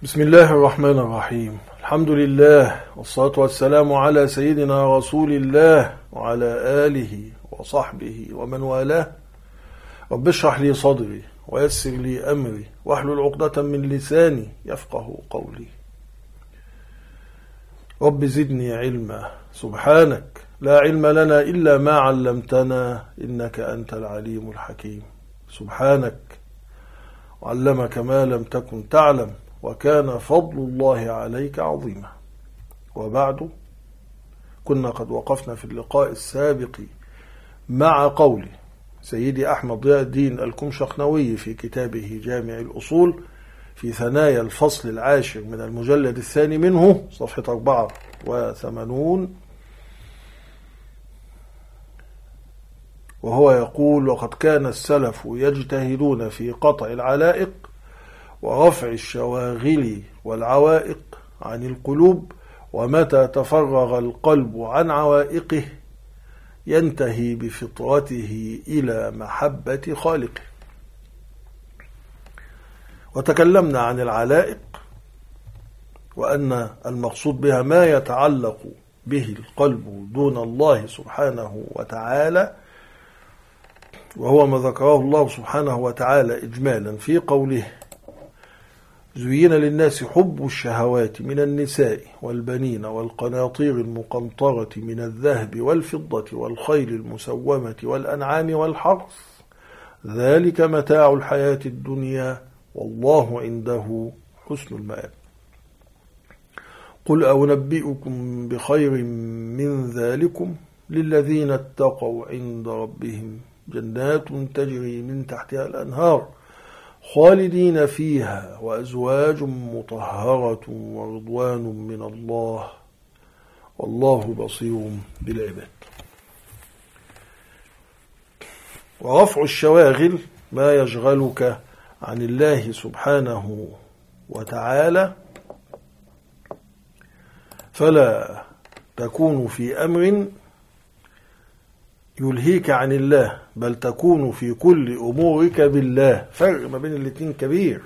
بسم الله الرحمن الرحيم. الحمد لله والصلاة والسلام على سيدنا رسول الله وعلى آله وصحبه ومن والاه. رب اشرح لي صدري ويسر لي أمري واحلل عقدة من لساني يفقه قولي. رب زدني علما، سبحانك لا علم لنا إلا ما علمتنا إنك أنت العليم الحكيم. سبحانك وعلمك ما لم تكن تعلم وكان فضل الله عليك عظيما. وبعد، كنا قد وقفنا في اللقاء السابق مع قول سيدي أحمد ضياء الدين الكمشخنوي في كتابه جامع الأصول في ثنايا الفصل العاشر من المجلد الثاني منه صفحة 84، وهو يقول: وقد كان السلف يجتهدون في قطع العلائق ورفع الشواغل والعوائق عن القلوب، ومتى تفرغ القلب عن عوائقه ينتهي بفطرته إلى محبة خالقه. وتكلمنا عن العلائق وأن المقصود بها ما يتعلق به القلب دون الله سبحانه وتعالى، وهو ما ذكره الله سبحانه وتعالى إجمالا في قوله: زين للناس حب الشهوات من النساء والبنين والقناطير المقنطرة من الذهب والفضة والخيل المسومة والأنعام والحرث، ذلك متاع الحياة الدنيا والله عنده حسن المآب. قل أنبئكم بخير من ذلكم للذين اتقوا عند ربهم جنات تجري من تحتها الأنهار خالدين فيها وأزواج مطهرة ورضوان من الله والله بصير بالعباد. ورفع الشواغل ما يشغلك عن الله سبحانه وتعالى، فلا تكون في أمر يلهيك عن الله، بل تكون في كل أمورك بالله. فرق ما بين الاثنين كبير.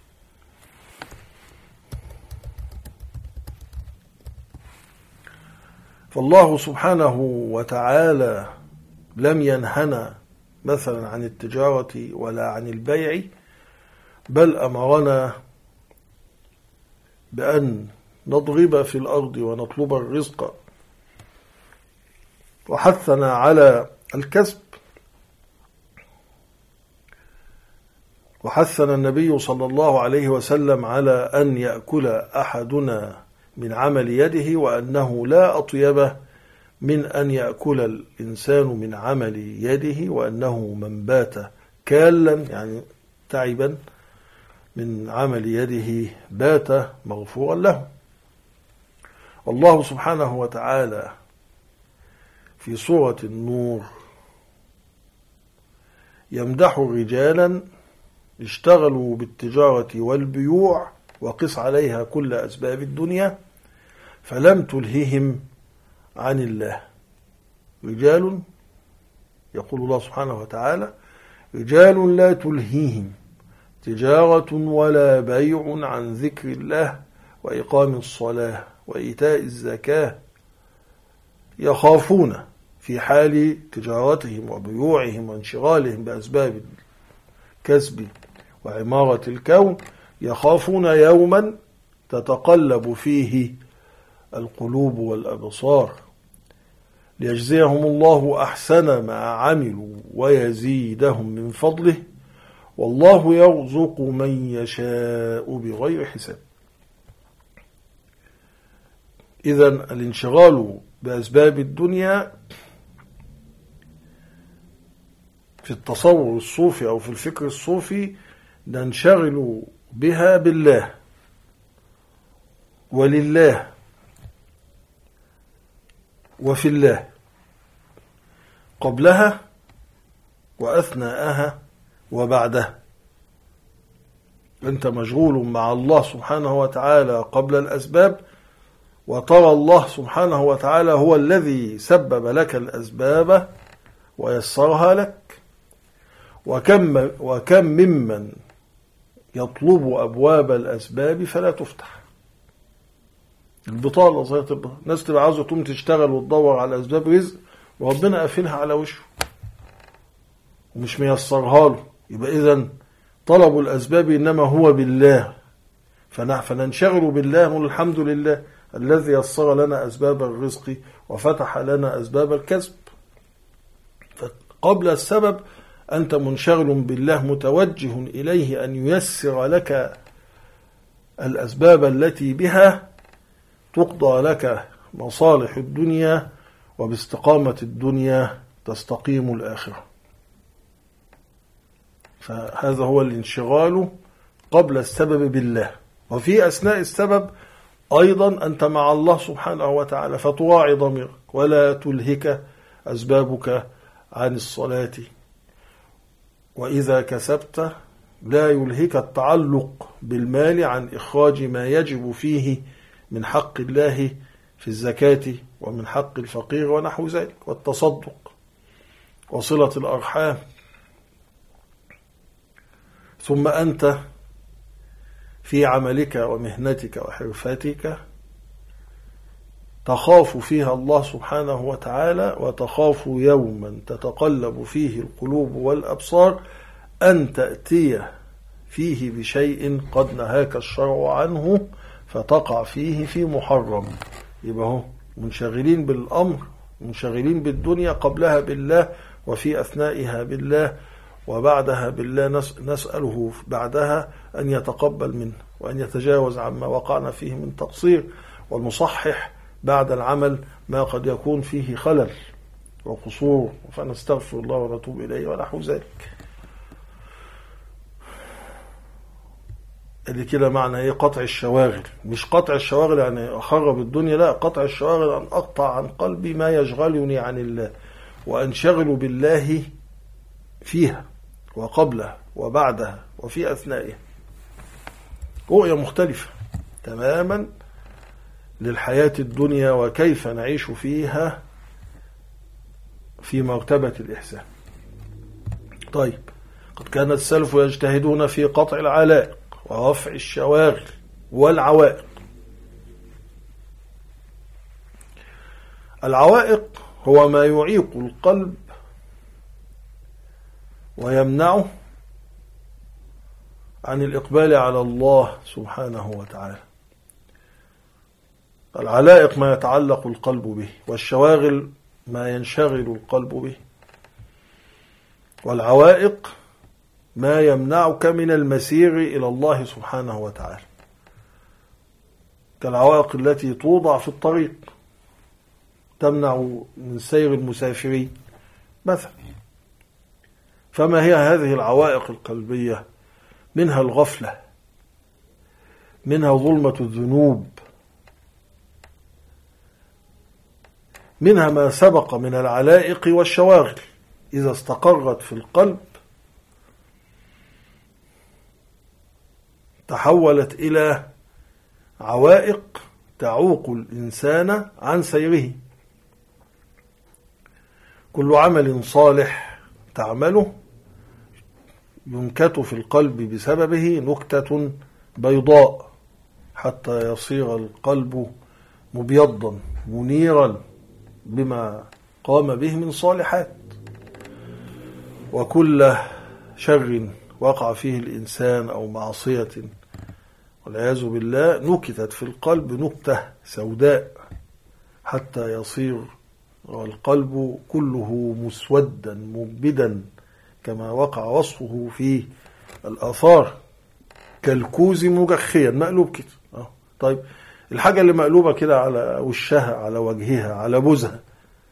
فالله سبحانه وتعالى لم ينهنا مثلا عن التجارة ولا عن البيع، بل أمرنا بأن نضرب في الأرض ونطلب الرزق، وحثنا على الكسب، وحثنا النبي صلى الله عليه وسلم على أن يأكل أحدنا من عمل يده، وأنه لا أطيب من أن يأكل الإنسان من عمل يده، وأنه من بات كالا يعني تعبا من عمل يده بات مغفورا له. والله سبحانه وتعالى في سورة النور يمدح رجالا اشتغلوا بالتجارة والبيوع وقس عليها كل أسباب الدنيا فلم تلههم عن الله. رجال، يقول الله سبحانه وتعالى: رجال لا تلهيهم تجارة ولا بيع عن ذكر الله وإقام الصلاة وإيتاء الزكاة يخافون في حال تجارتهم وبيوعهم وانشغالهم بأسباب الكسب وعمارة الكون، يخافون يوما تتقلب فيه القلوب والأبصار ليجزيهم الله أحسن ما عملوا ويزيدهم من فضله والله يرزق من يشاء بغير حساب. إذن الانشغال بأسباب الدنيا في التصور الصوفي أو في الفكر الصوفي ننشغل بها بالله ولله وفي الله قبلها وأثناءها وبعدها. أنت مشغول مع الله سبحانه وتعالى قبل الأسباب، وترى الله سبحانه وتعالى هو الذي سبب لك الأسباب ويسرها لك. وكم ممن يطلب أبواب الأسباب فلا تفتح. البطالة ظاهرة البطالة، الناس تبقى عاوزة تقوم تشتغل وتدور على أسباب رزق وربنا قافلها على وشه ومش ميسرها له. يبقى إذن طلب الأسباب إنما هو بالله، فننشغل بالله ونقول الحمد لله الذي يسر لنا أسباب الرزق وفتح لنا أسباب الكسب. فقبل السبب أنت منشغل بالله متوجه إليه أن ييسر لك الأسباب التي بها تقضى لك مصالح الدنيا، وباستقامة الدنيا تستقيم الآخرة. فهذا هو الانشغال قبل السبب بالله. وفي أثناء السبب أيضا أنت مع الله سبحانه وتعالى، فتراعي ضميرك ولا تلهك أسبابك عن الصلاة. وإذا كسبت لا يلهك التعلق بالمال عن إخراج ما يجب فيه من حق الله في الزكاة ومن حق الفقير ونحو ذلك، والتصدق وصلة الأرحام. ثم أنت في عملك ومهنتك وحرفتك تخاف فيها الله سبحانه وتعالى، وتخاف يوما تتقلب فيه القلوب والأبصار أن تأتي فيه بشيء قد نهاك الشرع عنه فتقع فيه في محرم. يبقى هو منشغلين بالأمر، منشغلين بالدنيا، قبلها بالله وفي أثنائها بالله وبعدها بالله، نسأله بعدها أن يتقبل منه وأن يتجاوز عما وقعنا فيه من تقصير، ونصحح بعد العمل ما قد يكون فيه خلل وقصور، فنستغفر الله ونتوب إليه ونحو ذلك. اللي كده معنى ايه قطع الشواغل، مش قطع الشواغل يعني أخرب الدنيا، لا، قطع الشواغل أن أقطع عن قلبي ما يشغلني عن الله وأنشغل بالله فيها وقبلها وبعدها وفي أثنائها. رؤية مختلفة تماما للحياة الدنيا وكيف نعيش فيها في مرتبة الإحسان. طيب، قد كان السلف يجتهدون في قطع العلائق ورفع الشواغل والعوائق. العوائق هو ما يعيق القلب ويمنعه عن الإقبال على الله سبحانه وتعالى. العلائق ما يتعلق القلب به، والشواغل ما ينشغل القلب به، والعوائق ما يمنعك من المسير إلى الله سبحانه وتعالى، كالعوائق التي توضع في الطريق تمنع من سير المسافرين مثلا. فما هي هذه العوائق القلبية؟ منها الغفلة، منها ظلمة الذنوب، منها ما سبق من العلائق والشواغل إذا استقرت في القلب تحولت إلى عوائق تعوق الإنسان عن سيره. كل عمل صالح تعمله ينكت في القلب بسببه نكتة بيضاء حتى يصير القلب مبيضا منيرا بما قام به من صالحات. وكل شر وقع فيه الإنسان أو معصية والعياذ بالله نكتت في القلب نكتة سوداء حتى يصير القلب كله مسودا مبدا كما وقع وصفه في الآثار، كالكوز مجخيا، مقلوب كده. طيب، الحاجة اللي مقلوبة كده على وشها، على وجهها، على بوزها،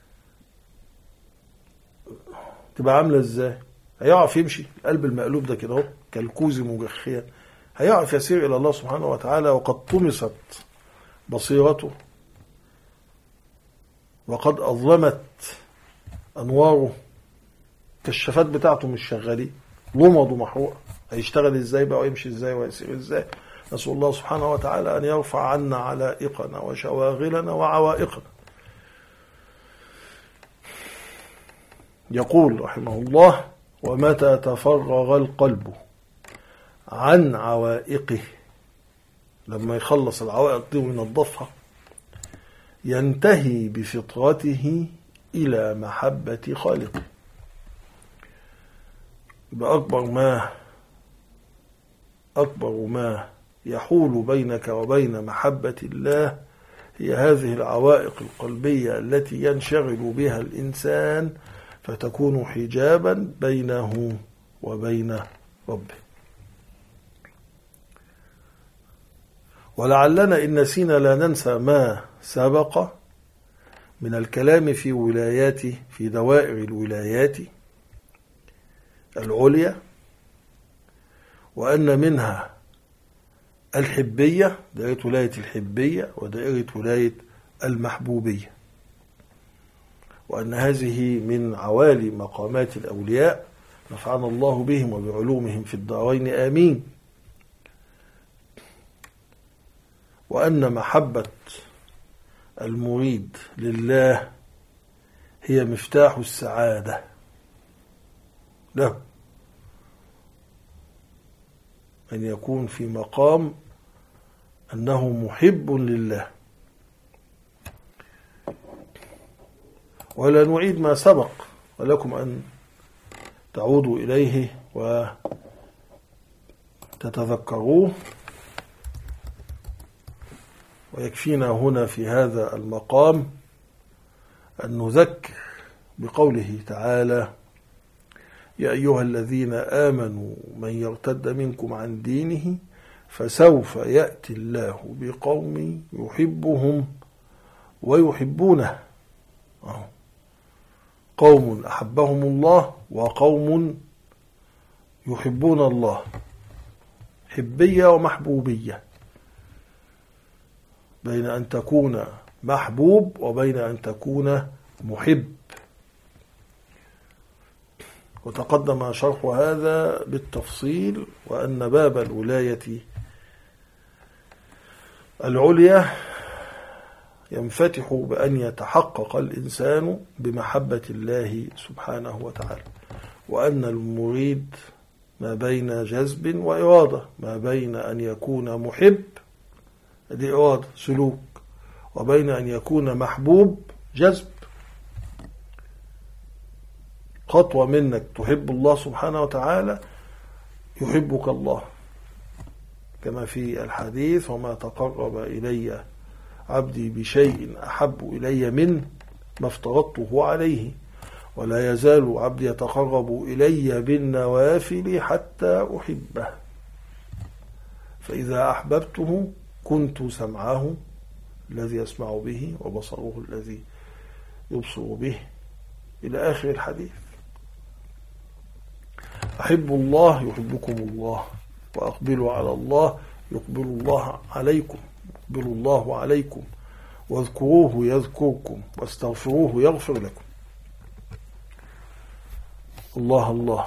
تبقى عاملة ازاي؟ هيعرف يمشي القلب المقلوب ده كده اهو كالكوز مجخيا؟ هيعرف يسير إلى الله سبحانه وتعالى وقد طمست بصيرته وقد أظلمت أنواره، كالشفات بتاعته مش شغالين، لمض ومحروقة. هيشتغل ازاي بقى ويمشي ازاي ويسير ازاي؟ نسأل الله سبحانه وتعالى أن يرفع عنا علائقنا وشواغلنا وعوائقنا. يقول رحمه الله: ومتى تفرغ القلب عن عوائقه، لما يخلص العوائق دي وينظفها ينتهي بفطرته إلى محبة خالقه. أكبر ما يحول بينك وبين محبة الله هي هذه العوائق القلبية التي ينشغل بها الإنسان فتكون حجابا بينه وبين ربه. ولعلنا إن نسينا لا ننسى ما سبق من الكلام في دوائر الولايات العليا، وأن منها الحبية، دائرة ولاية الحبية، ودائرة ولاية المحبوبية، وأن هذه من عوالي مقامات الأولياء، نفعنا الله بهم وبعلومهم في الدارين آمين. وأن محبة المريد لله هي مفتاح السعادة له، أن يكون في مقام أنه محب لله. ولا نعيد ما سبق، ولكم أن تعودوا إليه وتتذكروه، ويكفينا هنا في هذا المقام أن نذكر بقوله تعالى: يا أيها الذين آمنوا من يرتد منكم عن دينه فسوف يأتي الله بقوم يحبهم ويحبونه. قوم أحبهم الله وقوم يحبون الله، حبية ومحبوبية، بين أن تكون محبوب وبين أن تكون محب. وتقدم شرح هذا بالتفصيل، وأن باب الولاية العليا ينفتح بأن يتحقق الإنسان بمحبة الله سبحانه وتعالى، وأن المريد ما بين جذب وإرادة، ما بين أن يكون محب دي إرادة سلوك، وبين أن يكون محبوب جذب. خطوة منك تحب الله سبحانه وتعالى يحبك الله، كما في الحديث: وما تقرب إلي عبدي بشيء أحب إلي من ما افترضته عليه، ولا يزال عبدي يتقرب إلي بالنوافل حتى أحبه، فإذا أحببته كنت سمعه الذي يسمع به وبصره الذي يبصر به، إلى آخر الحديث. أحبوا الله يحبكم الله، وأقبلوا على الله يقبل الله عليكم، يقبل الله عليكم، واذكروه يذكركم، واستغفروه يغفر لكم. الله الله.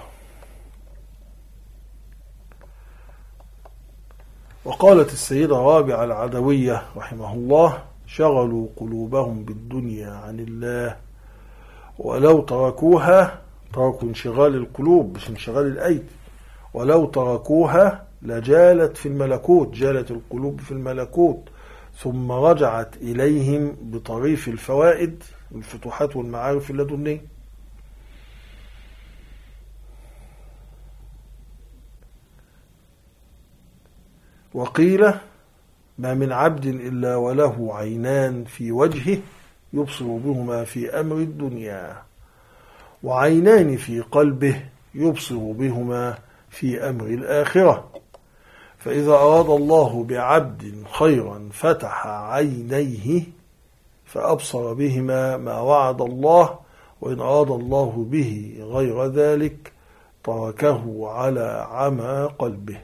وقالت السيدة رابعة العدوية رحمه الله: شغلوا قلوبهم بالدنيا عن الله، ولو تركوها، تركوا انشغال القلوب مش انشغال الأيدي، ولو تركوها لجالت في الملكوت، جالت القلوب في الملكوت، ثم رجعت إليهم بطريف الفوائد، الفتوحات والمعارف اللدنية. وقيل: ما من عبد إلا وله عينان في وجهه يبصر بهما في أمر الدنيا، وعينان في قلبه يبصر بهما في أمر الآخرة، فإذا أراد الله بعبد خيرا فتح عينيه فأبصر بهما ما وعد الله، وإن أراد الله به غير ذلك تركه على عمى قلبه.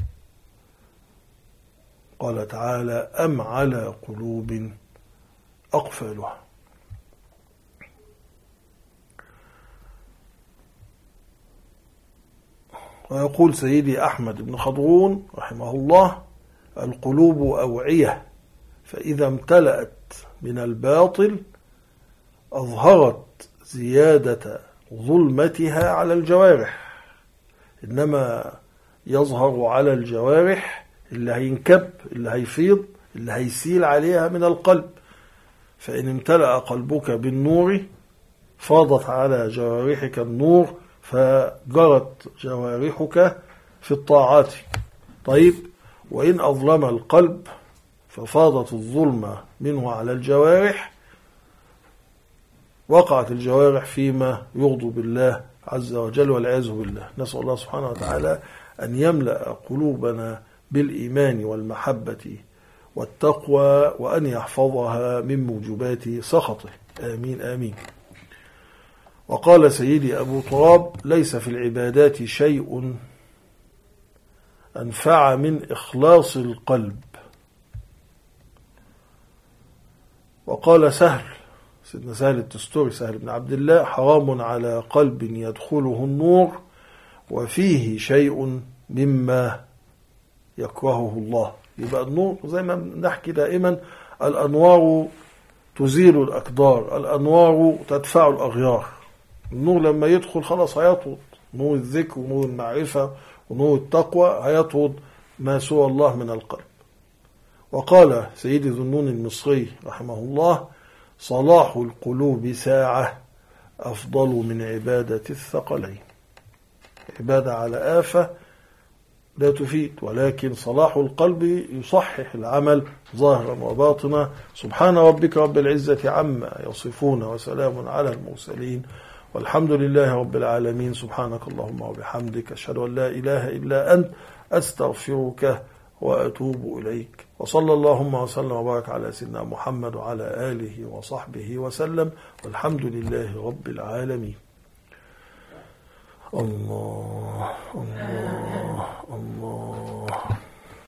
قال تعالى: أم على قلوب أقفالها. ويقول سيدي أحمد بن خضرون رحمه الله: القلوب أوعية، فإذا امتلأت من الباطل أظهرت زيادة ظلمتها على الجوارح، إنما يظهر على الجوارح اللي هينكب، اللي هيفيض، اللي هيسيل عليها من القلب. فإن امتلأ قلبك بالنور فاضت على جوارحك النور، فجرت جوارحك في الطاعات. طيب، وإن أظلم القلب ففاضت الظلمة منه على الجوارح، وقعت الجوارح فيما يغضب الله عز وجل والعياذ بالله. نسأل الله سبحانه وتعالى أن يملأ قلوبنا بالإيمان والمحبة والتقوى، وأن يحفظها من موجبات سخطه. آمين آمين. وقال سيدي أبو تراب: ليس في العبادات شيء أنفع من إخلاص القلب. وقال سيدنا سهل التستوري، سهل بن عبد الله: حرام على قلب يدخله النور وفيه شيء مما يكرهه الله. يبقى النور زي ما نحكي دائما، الأنوار تزيل الأقدار، الأنوار تدفع الأغيار. النور لما يدخل خلاص هيطرد، نور الذكر ونور المعرفة ونور التقوى هيطرد ما سوى الله من القلب. وقال سيدي ذنون المصري رحمه الله: صلاح القلوب ساعة أفضل من عبادة الثقلين. عبادة على آفة لا تفيد، ولكن صلاح القلب يصحح العمل ظاهرا وباطنا. سبحان ربك رب العزة عما يصفون، وسلام على المرسلين، والحمد لله رب العالمين. سبحانك اللهم وبحمدك، أشهد أن لا إله إلا أنت، أستغفرك وأتوب إليك. وصلى اللهم وسلم وبارك على سيدنا محمد وعلى آله وصحبه وسلم، والحمد لله رب العالمين. الله الله الله.